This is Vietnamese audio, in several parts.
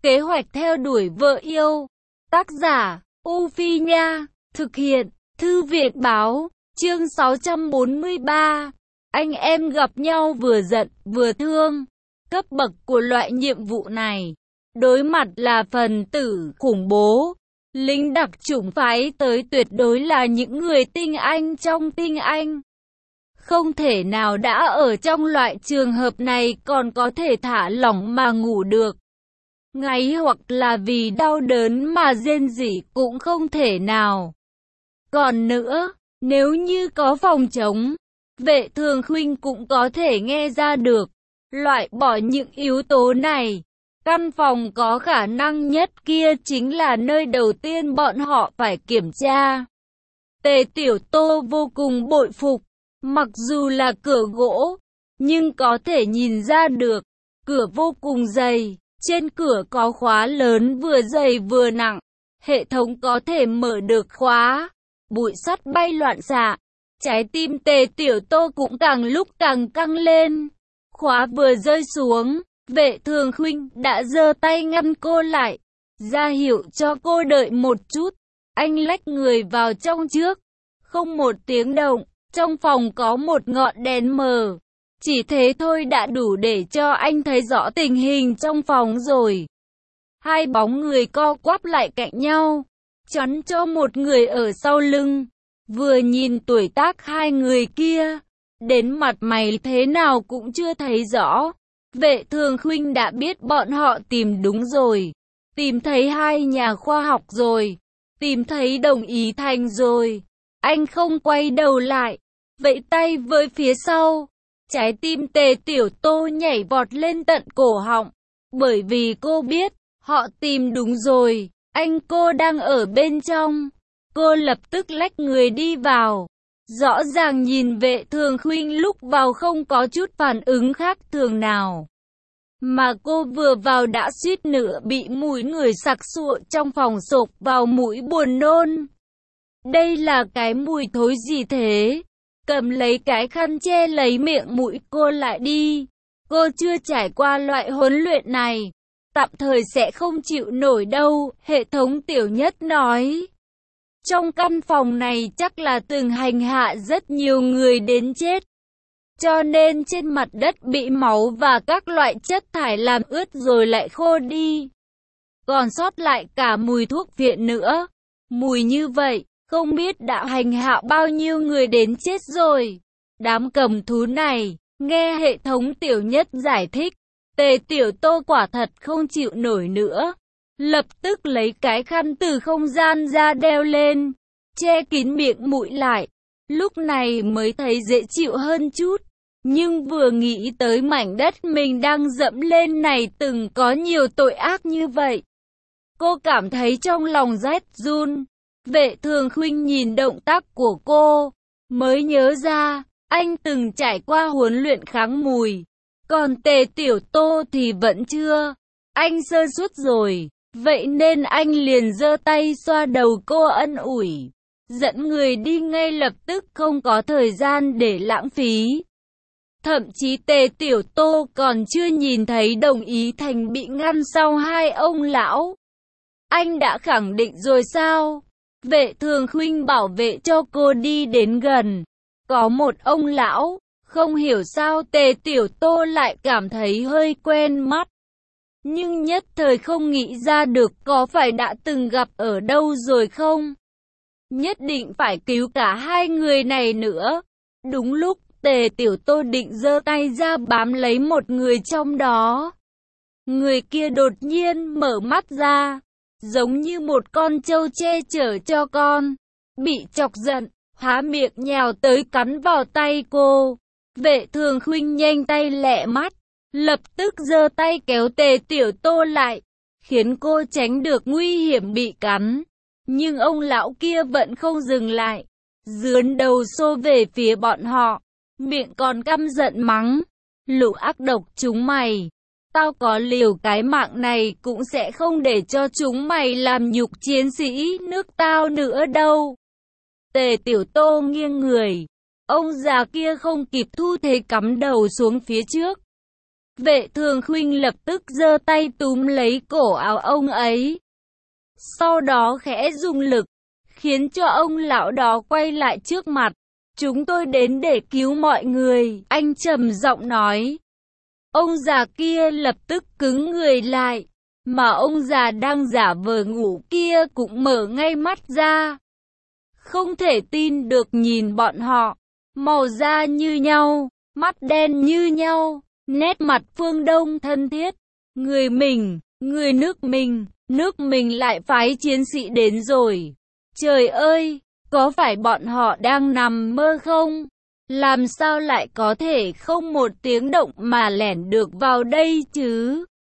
Kế hoạch theo đuổi vợ yêu. Tác giả, U Phi Nha. Thực hiện, Thư viện Báo. Chương 643. Anh em gặp nhau vừa giận, vừa thương. Cấp bậc của loại nhiệm vụ này. Đối mặt là phần tử khủng bố. Lính đặc chủng phái tới tuyệt đối là những người tinh anh trong tinh anh. Không thể nào đã ở trong loại trường hợp này còn có thể thả lỏng mà ngủ được. Ngáy hoặc là vì đau đớn mà rên rỉ cũng không thể nào. Còn nữa, nếu như có phòng trống, Vệ Thường Khuynh cũng có thể nghe ra được. Loại bỏ những yếu tố này, căn phòng có khả năng nhất kia chính là nơi đầu tiên bọn họ phải kiểm tra. Tề Tiểu Tô vô cùng bội phục, mặc dù là cửa gỗ, nhưng có thể nhìn ra được, cửa vô cùng dày, trên cửa có khóa lớn vừa dày vừa nặng, hệ thống có thể mở được khóa, bụi sắt bay loạn xạ. Trái tim Tề Tiểu Tô cũng càng lúc càng căng lên. Khóa vừa rơi xuống, Vệ Thường Khuynh đã giơ tay ngăn cô lại, ra hiệu cho cô đợi một chút. Anh lách người vào trong trước, không một tiếng động, trong phòng có một ngọn đèn mờ. Chỉ thế thôi đã đủ để cho anh thấy rõ tình hình trong phòng rồi. Hai bóng người co quắp lại cạnh nhau, chắn cho một người ở sau lưng. Vừa nhìn tuổi tác hai người kia, đến mặt mày thế nào cũng chưa thấy rõ. Vệ Thường Khuynh đã biết bọn họ tìm đúng rồi. Tìm thấy hai nhà khoa học rồi. Tìm thấy Đồng Ý Thành rồi. Anh không quay đầu lại, vẫy tay với phía sau. Trái tim Tề Tiểu Tô nhảy vọt lên tận cổ họng. Bởi vì cô biết, họ tìm đúng rồi. Cô đang ở bên trong. Cô lập tức lách người đi vào. Rõ ràng nhìn Vệ Thường Khuynh lúc vào không có chút phản ứng khác thường nào. Mà cô vừa vào đã suýt nữa bị mùi người sặc sụa trong phòng xộc vào mũi buồn nôn. Đây là cái mùi thối gì thế? Cầm lấy cái khăn che lấy miệng mũi cô lại đi. Cô chưa trải qua loại huấn luyện này. Tạm thời sẽ không chịu nổi đâu, hệ thống Tiểu Nhất nói. Trong căn phòng này chắc là từng hành hạ rất nhiều người đến chết. Cho nên trên mặt đất bị máu và các loại chất thải làm ướt rồi lại khô đi. Còn sót lại cả mùi thuốc viện nữa. Mùi như vậy, không biết đã hành hạ bao nhiêu người đến chết rồi. Đám cầm thú này, nghe hệ thống Tiểu Nhất giải thích, Tề Tiểu Tô quả thật không chịu nổi nữa. Lập tức lấy cái khăn từ không gian ra đeo lên, che kín miệng mũi lại. Lúc này mới thấy dễ chịu hơn chút. Nhưng vừa nghĩ tới mảnh đất mình đang dẫm lên này từng có nhiều tội ác như vậy, cô cảm thấy trong lòng rét run. Vệ Thường Khuynh nhìn động tác của cô, mới nhớ ra, anh từng trải qua huấn luyện kháng mùi. Còn Tề Tiểu Tô thì vẫn chưa. Anh sơ suất rồi, vậy nên anh liền giơ tay xoa đầu cô ân ủi. Dẫn người đi ngay lập tức, không có thời gian để lãng phí. Thậm chí Tề Tiểu Tô còn chưa nhìn thấy Đồng Ý Thành bị ngăn sau hai ông lão. Anh đã khẳng định rồi sao? Vệ Thường Khuynh bảo vệ cho cô đi đến gần. Có một ông lão, không hiểu sao Tề Tiểu Tô lại cảm thấy hơi quen mắt. Nhưng nhất thời không nghĩ ra được có phải đã từng gặp ở đâu rồi không? Nhất định phải cứu cả hai người này nữa. Đúng lúc Tề Tiểu Tô định giơ tay ra bám lấy một người trong đó. Người kia đột nhiên mở mắt ra, giống như một con trâu che chở cho con. Bị chọc giận, há miệng nhào tới cắn vào tay cô. Vệ Thường Khuynh nhanh tay lẹ mắt, lập tức giơ tay kéo Tề Tiểu Tô lại, khiến cô tránh được nguy hiểm bị cắn. Nhưng ông lão kia vẫn không dừng lại, dướn đầu xô về phía bọn họ, miệng còn căm giận mắng. Lũ ác độc chúng mày, tao có liều cái mạng này cũng sẽ không để cho chúng mày làm nhục chiến sĩ nước tao nữa đâu. Tề Tiểu Tô nghiêng người, ông già kia không kịp thu thế cắm đầu xuống phía trước. Vệ Thường Khuynh lập tức giơ tay túm lấy cổ áo ông ấy. Sau đó khẽ dùng lực, khiến cho ông lão đó quay lại trước mặt. Chúng tôi đến để cứu mọi người, anh trầm giọng nói. Ông già kia lập tức cứng người lại, mà ông già đang giả vờ ngủ kia cũng mở ngay mắt ra. Không thể tin được nhìn bọn họ, màu da như nhau, mắt đen như nhau, nét mặt phương Đông thân thiết. Người mình, người nước mình lại phái chiến sĩ đến rồi. Trời ơi, có phải bọn họ đang nằm mơ không? Làm sao lại có thể không một tiếng động mà lẻn được vào đây chứ?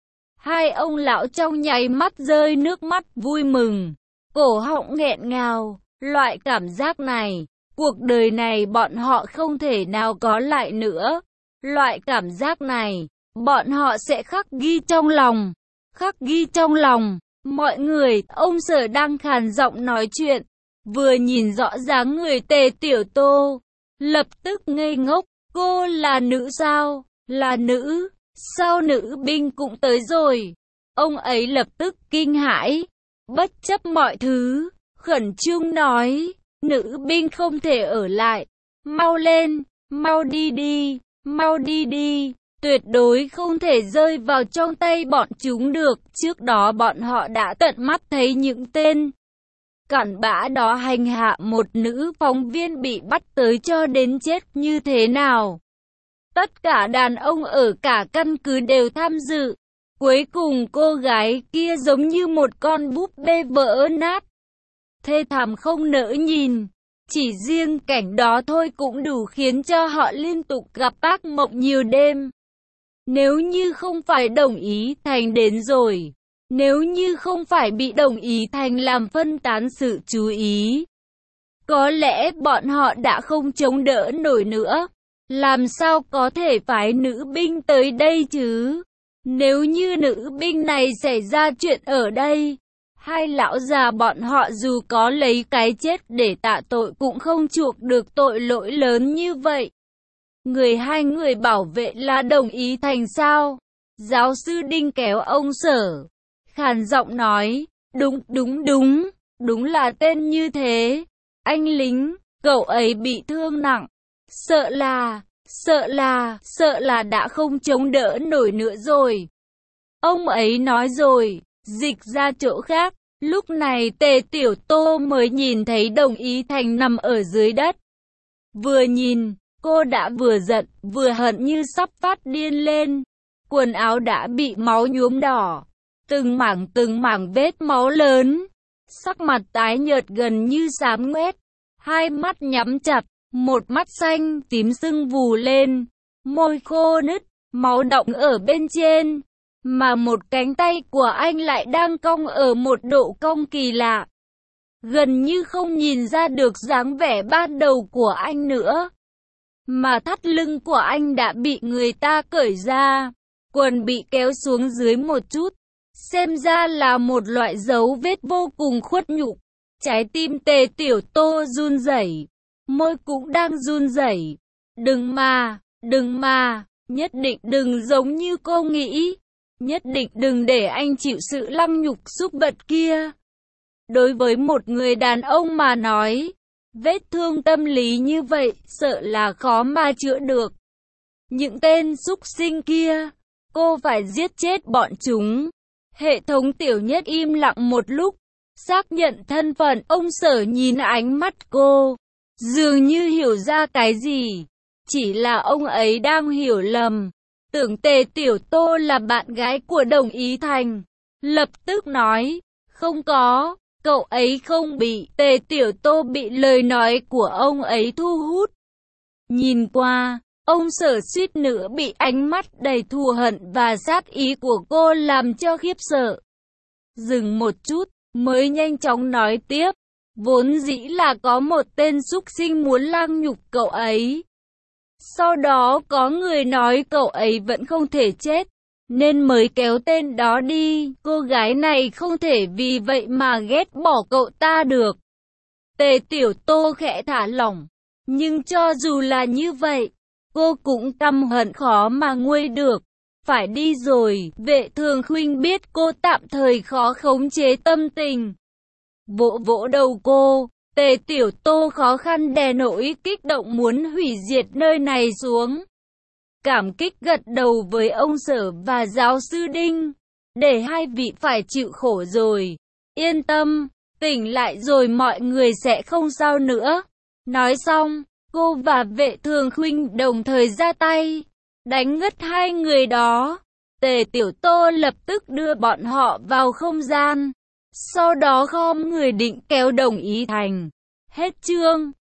Hai ông lão trong nháy mắt rơi nước mắt vui mừng, cổ họng nghẹn ngào, loại cảm giác này, cuộc đời này bọn họ không thể nào có lại nữa. Loại cảm giác này, bọn họ sẽ khắc ghi trong lòng, khắc ghi trong lòng. Mọi người, ông Sở đang khàn giọng nói chuyện, vừa nhìn rõ dáng người Tề Tiểu Tô, lập tức ngây ngốc, cô là nữ sao? Là nữ? Sao nữ binh cũng tới rồi? Ông ấy lập tức kinh hãi, bất chấp mọi thứ, khẩn trương nói, nữ binh không thể ở lại, mau lên, mau đi đi, mau đi đi, tuyệt đối không thể rơi vào trong tay bọn chúng được. Trước đó bọn họ đã tận mắt thấy những tên cặn bã đó hành hạ một nữ phóng viên bị bắt tới cho đến chết như thế nào. Tất cả đàn ông ở cả căn cứ đều tham dự. Cuối cùng cô gái kia giống như một con búp bê vỡ nát, thê thảm không nỡ nhìn. Chỉ riêng cảnh đó thôi cũng đủ khiến cho họ liên tục gặp ác mộng nhiều đêm. Nếu như không phải Đồng Ý Thành đến rồi, nếu như không phải bị Đồng Ý Thành làm phân tán sự chú ý, có lẽ bọn họ đã không chống đỡ nổi nữa. Làm sao có thể phái nữ binh tới đây chứ? Nếu như nữ binh này xảy ra chuyện ở đây, hai lão già bọn họ dù có lấy cái chết để tạ tội cũng không chuộc được tội lỗi lớn như vậy. Hai người bảo vệ là Đồng Ý Thành sao? Giáo sư Đinh kéo ông Sở, khàn giọng nói, đúng là tên như thế. Anh lính, cậu ấy bị thương nặng, sợ là đã không chống đỡ nổi nữa rồi. Ông ấy nói rồi, dịch ra chỗ khác. Lúc này Tề Tiểu Tô mới nhìn thấy Đồng Ý Thành nằm ở dưới đất. Vừa nhìn, cô đã vừa giận, vừa hận như sắp phát điên lên. Quần áo đã bị máu nhuốm đỏ, từng mảng vết máu lớn. Sắc mặt tái nhợt gần như xám ngoét, hai mắt nhắm chặt, một mắt xanh tím sưng vù lên, môi khô nứt, máu đọng ở bên trên. Mà một cánh tay của anh lại đang cong ở một độ cong kỳ lạ, gần như không nhìn ra được dáng vẻ ban đầu của anh nữa. Mà thắt lưng của anh đã bị người ta cởi ra, quần bị kéo xuống dưới một chút, xem ra là một loại dấu vết vô cùng khuất nhục. Trái tim Tề Tiểu Tô run rẩy, môi cũng đang run rẩy. Đừng mà, nhất định đừng giống như cô nghĩ. Nhất định đừng để anh chịu sự lăng nhục súc vật kia. Đối với một người đàn ông mà nói, vết thương tâm lý như vậy sợ là khó mà chữa được. Những tên súc sinh kia, cô phải giết chết bọn chúng. Hệ thống Tiểu Nhất im lặng một lúc, xác nhận thân phận. Ông Sở nhìn ánh mắt cô, dường như hiểu ra cái gì. Chỉ là ông ấy đang hiểu lầm, tưởng Tề Tiểu Tô là bạn gái của Đồng Ý Thành. Lập tức nói, không có, cậu ấy không bị. Tề Tiểu Tô bị lời nói của ông ấy thu hút. Nhìn qua, ông Sở suýt nữa bị ánh mắt đầy thù hận và sát ý của cô làm cho khiếp sợ. Dừng một chút, mới nhanh chóng nói tiếp, vốn dĩ là có một tên súc sinh muốn lăng nhục cậu ấy. Sau đó có người nói cậu ấy vẫn không thể chết, nên mới kéo tên đó đi. Cô gái này không thể vì vậy mà ghét bỏ cậu ta được. Tề Tiểu Tô khẽ thả lỏng, nhưng cho dù là như vậy, cô cũng căm hận khó mà nguôi được. phải đi rồi. Vệ Thường Khuynh biết cô tạm thời khó khống chế tâm tình. Vỗ vỗ đầu cô, Tề Tiểu Tô khó khăn đè nỗi kích động muốn hủy diệt nơi này xuống. Cảm kích gật đầu với ông Sở và giáo sư Đinh. Để hai vị phải chịu khổ rồi. Yên tâm, tỉnh lại rồi mọi người sẽ không sao nữa. Nói xong, cô và Vệ Thường Khuynh đồng thời ra tay, đánh ngất hai người đó. Tề Tiểu Tô lập tức đưa bọn họ vào không gian. Sau đó khom người định kéo đồng ý thành. Hết chương.